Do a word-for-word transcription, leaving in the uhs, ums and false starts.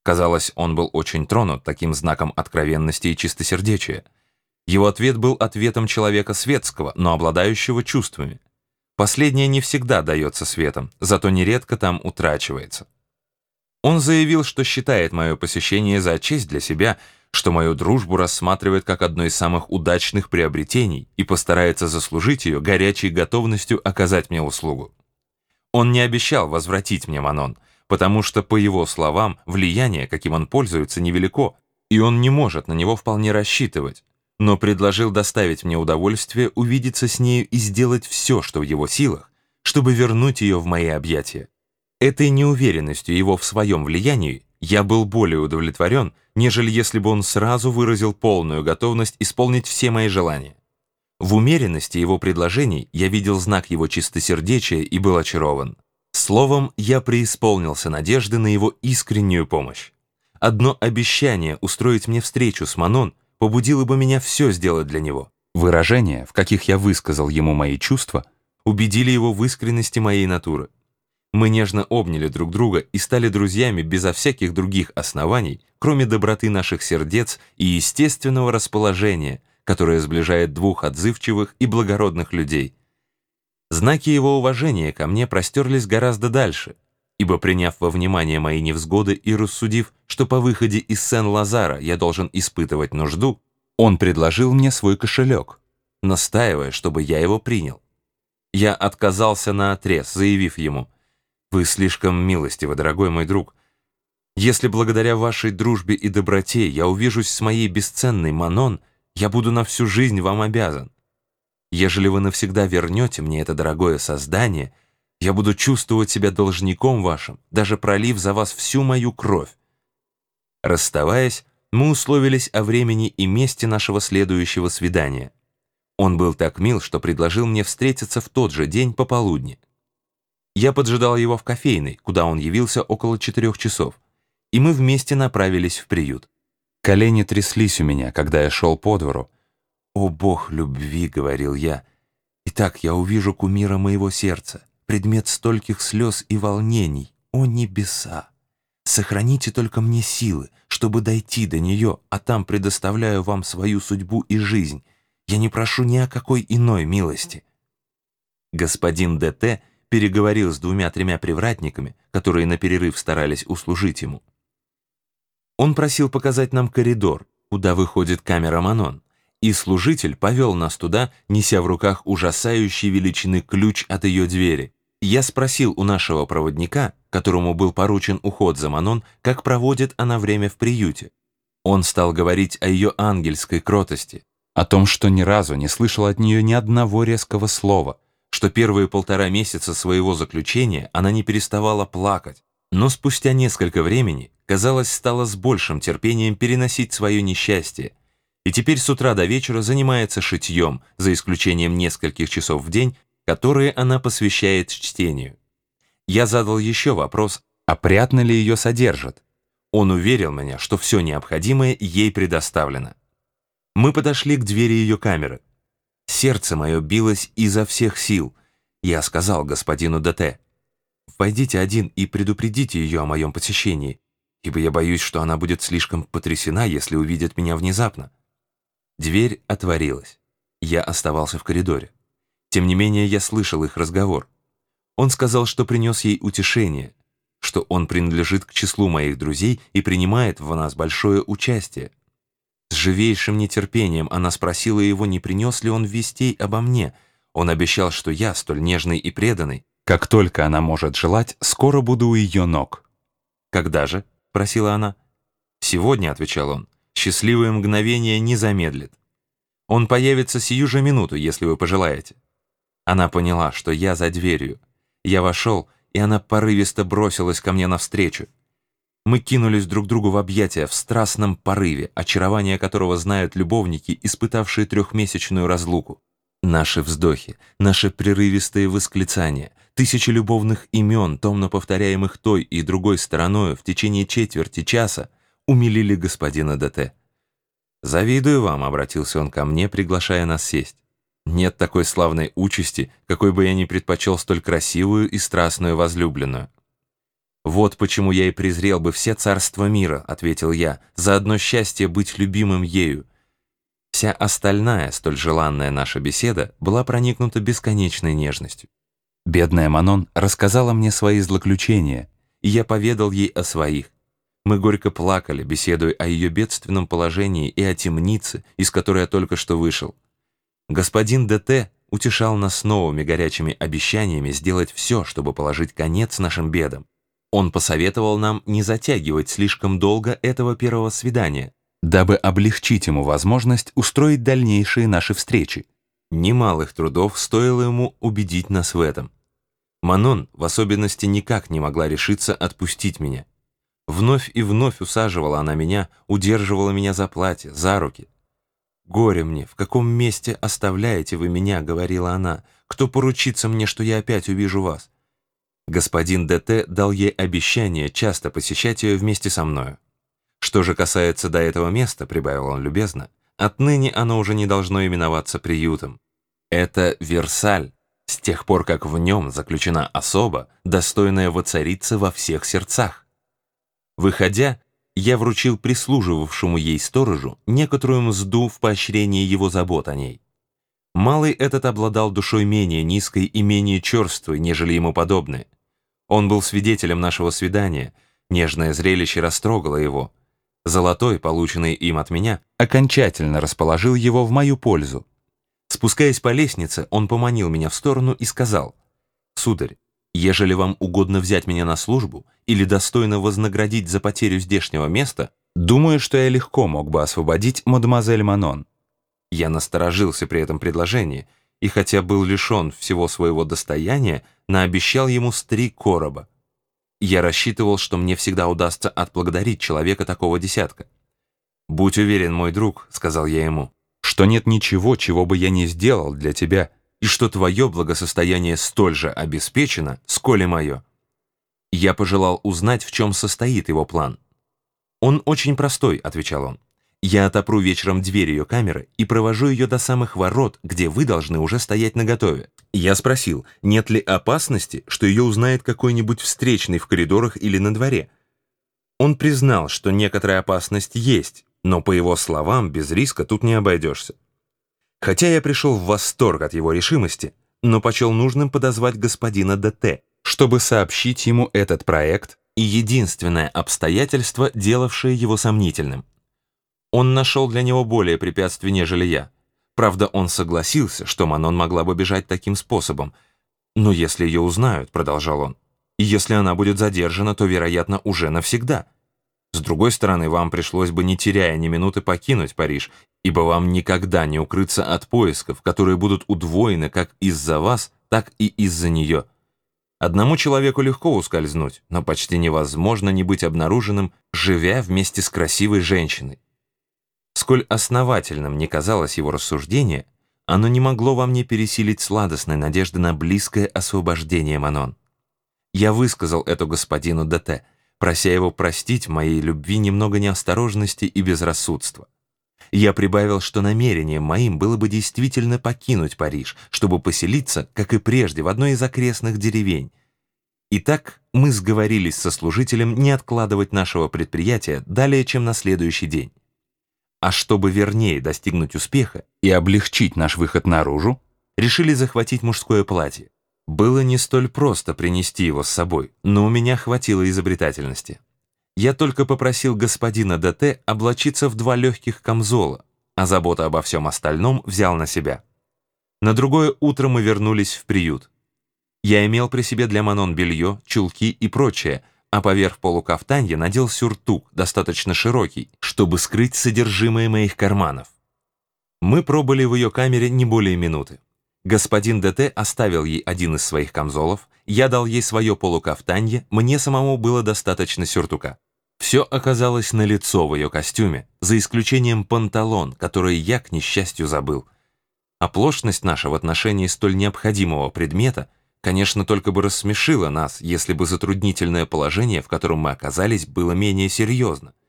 Казалось, он был очень тронут таким знаком откровенности и чистосердечия. Его ответ был ответом человека светского, но обладающего чувствами. Последнее не всегда дается светом, зато нередко там утрачивается. Он заявил, что считает мое посещение за честь для себя, что мою дружбу рассматривает как одно из самых удачных приобретений и постарается заслужить ее горячей готовностью оказать мне услугу. Он не обещал возвратить мне Манон, потому что, по его словам, влияние, каким он пользуется, невелико, и он не может на него вполне рассчитывать, но предложил доставить мне удовольствие увидеться с нею и сделать все, что в его силах, чтобы вернуть ее в мои объятия. Этой неуверенностью его в своем влиянии я был более удовлетворен, нежели если бы он сразу выразил полную готовность исполнить все мои желания. В умеренности его предложений я видел знак его чистосердечия и был очарован. Словом, я преисполнился надежды на его искреннюю помощь. Одно обещание устроить мне встречу с Манон побудило бы меня все сделать для него. Выражения, в каких я высказал ему мои чувства, убедили его в искренности моей натуры. Мы нежно обняли друг друга и стали друзьями безо всяких других оснований, кроме доброты наших сердец и естественного расположения, которое сближает двух отзывчивых и благородных людей. Знаки его уважения ко мне простерлись гораздо дальше, ибо, приняв во внимание мои невзгоды и рассудив, что по выходе из Сен-Лазара я должен испытывать нужду, он предложил мне свой кошелек, настаивая, чтобы я его принял. Я отказался наотрез, заявив ему: «Вы слишком милостивы, дорогой мой друг. Если благодаря вашей дружбе и доброте я увижусь с моей бесценной Манон, я буду на всю жизнь вам обязан. Ежели вы навсегда вернете мне это дорогое создание, я буду чувствовать себя должником вашим, даже пролив за вас всю мою кровь». Расставаясь, мы условились о времени и месте нашего следующего свидания. Он был так мил, что предложил мне встретиться в тот же день пополудни. Я поджидал его в кофейной, куда он явился около четырех часов, и мы вместе направились в приют. Колени тряслись у меня, когда я шел по двору. «О, Бог любви!» — говорил я. «Итак, я увижу кумира моего сердца, предмет стольких слез и волнений. О, небеса! Сохраните только мне силы, чтобы дойти до нее, а там предоставляю вам свою судьбу и жизнь. Я не прошу ни о какой иной милости». Господин Д.Т. переговорил с двумя-тремя привратниками, которые на перерыв старались услужить ему. Он просил показать нам коридор, куда выходит камера Манон, и служитель повел нас туда, неся в руках ужасающей величины ключ от ее двери. Я спросил у нашего проводника, которому был поручен уход за Манон, как проводит она время в приюте. Он стал говорить о ее ангельской кротости, о том, что ни разу не слышал от нее ни одного резкого слова, что первые полтора месяца своего заключения она не переставала плакать, но спустя несколько времени, казалось, стала с большим терпением переносить свое несчастье, и теперь с утра до вечера занимается шитьем, за исключением нескольких часов в день, которые она посвящает чтению. Я задал еще вопрос, опрятно ли ее содержат. Он уверил меня, что все необходимое ей предоставлено. Мы подошли к двери ее камеры. Сердце мое билось изо всех сил. Я сказал господину Д.Т.: «Войдите один и предупредите ее о моем посещении, ибо я боюсь, что она будет слишком потрясена, если увидит меня внезапно». Дверь отворилась. Я оставался в коридоре. Тем не менее, я слышал их разговор. Он сказал, что принес ей утешение, что он принадлежит к числу моих друзей и принимает в нас большое участие. С живейшим нетерпением она спросила его, не принес ли он вестей обо мне. Он обещал, что я, столь нежный и преданный, как только она может желать, скоро буду у ее ног. «Когда же?» — просила она. «Сегодня», — отвечал он, — «счастливое мгновение не замедлит. Он появится сию же минуту, если вы пожелаете». Она поняла, что я за дверью. Я вошел, и она порывисто бросилась ко мне навстречу. Мы кинулись друг другу в объятия в страстном порыве, очарование которого знают любовники, испытавшие трехмесячную разлуку. Наши вздохи, наши прерывистые восклицания, тысячи любовных имен, томно повторяемых той и другой стороною в течение четверти часа, умилили господина Д.Т. «Завидую вам», — обратился он ко мне, приглашая нас сесть. «Нет такой славной участи, какой бы я ни предпочел столь красивую и страстную возлюбленную». «Вот почему я и презрел бы все царства мира», — ответил я, — «за одно счастье быть любимым ею». Вся остальная, столь желанная наша беседа была проникнута бесконечной нежностью. Бедная Манон рассказала мне свои злоключения, и я поведал ей о своих. Мы горько плакали, беседуя о ее бедственном положении и о темнице, из которой я только что вышел. Господин Д.Т. утешал нас новыми горячими обещаниями сделать все, чтобы положить конец нашим бедам. Он посоветовал нам не затягивать слишком долго этого первого свидания, дабы облегчить ему возможность устроить дальнейшие наши встречи. Немалых трудов стоило ему убедить нас в этом. Манон в особенности никак не могла решиться отпустить меня. Вновь и вновь усаживала она меня, удерживала меня за платье, за руки. «Горе мне, в каком месте оставляете вы меня?» — говорила она. «Кто поручится мне, что я опять увижу вас?» Господин Д.Т. дал ей обещание часто посещать ее вместе со мною. «Что же касается до этого места», — прибавил он любезно, «отныне оно уже не должно именоваться приютом. Это Версаль, с тех пор, как в нем заключена особа, достойная воцариться во всех сердцах». Выходя, я вручил прислуживавшему ей сторожу некоторую мзду в поощрении его забот о ней. Малый этот обладал душой менее низкой и менее черствой, нежели ему подобные. Он был свидетелем нашего свидания, нежное зрелище растрогало его. Золотой, полученный им от меня, окончательно расположил его в мою пользу. Спускаясь по лестнице, он поманил меня в сторону и сказал: «Сударь, ежели вам угодно взять меня на службу или достойно вознаградить за потерю здешнего места, думаю, что я легко мог бы освободить мадемуазель Манон». Я насторожился при этом предложении, и хотя был лишен всего своего достояния, наобещал ему с три короба. Я рассчитывал, что мне всегда удастся отблагодарить человека такого десятка. «Будь уверен, мой друг», — сказал я ему, — «что нет ничего, чего бы я не сделал для тебя, и что твое благосостояние столь же обеспечено, сколь и мое». Я пожелал узнать, в чем состоит его план. «Он очень простой», — отвечал он. «Я отопру вечером дверь ее камеры и провожу ее до самых ворот, где вы должны уже стоять наготове». Я спросил, нет ли опасности, что ее узнает какой-нибудь встречный в коридорах или на дворе. Он признал, что некоторая опасность есть, но, по его словам, без риска тут не обойдешься. Хотя я пришел в восторг от его решимости, но почел нужным подозвать господина Д.Т., чтобы сообщить ему этот проект и единственное обстоятельство, делавшее его сомнительным. Он нашел для него более препятствий, нежели я. Правда, он согласился, что Манон могла бы бежать таким способом. «Но если ее узнают», — продолжал он, — «и если она будет задержана, то, вероятно, уже навсегда. С другой стороны, вам пришлось бы, не теряя ни минуты, покинуть Париж, ибо вам никогда не укрыться от поисков, которые будут удвоены как из-за вас, так и из-за нее. Одному человеку легко ускользнуть, но почти невозможно не быть обнаруженным, живя вместе с красивой женщиной». Сколь основательным ни казалось его рассуждение, оно не могло во мне пересилить сладостной надежды на близкое освобождение Манон. Я высказал это господину Д.Т., прося его простить моей любви немного неосторожности и безрассудства. Я прибавил, что намерением моим было бы действительно покинуть Париж, чтобы поселиться, как и прежде, в одной из окрестных деревень. Итак, мы сговорились со служителем не откладывать нашего предприятия далее, чем на следующий день. А чтобы вернее достигнуть успеха и облегчить наш выход наружу, решили захватить мужское платье. Было не столь просто принести его с собой, но у меня хватило изобретательности. Я только попросил господина Д.Т. облачиться в два легких камзола, а забота обо всем остальном взял на себя. На другое утро мы вернулись в приют. Я имел при себе для Манон белье, чулки и прочее, а поверх полукафтанья надел сюртук, достаточно широкий, чтобы скрыть содержимое моих карманов. Мы пробыли в ее камере не более минуты. Господин Д.Т. оставил ей один из своих камзолов, я дал ей свое полукафтанье, мне самому было достаточно сюртука. Все оказалось налицо в ее костюме, за исключением панталон, который я, к несчастью, забыл. Оплошность наша в отношении столь необходимого предмета, конечно, только бы рассмешила нас, если бы затруднительное положение, в котором мы оказались, было менее серьезно.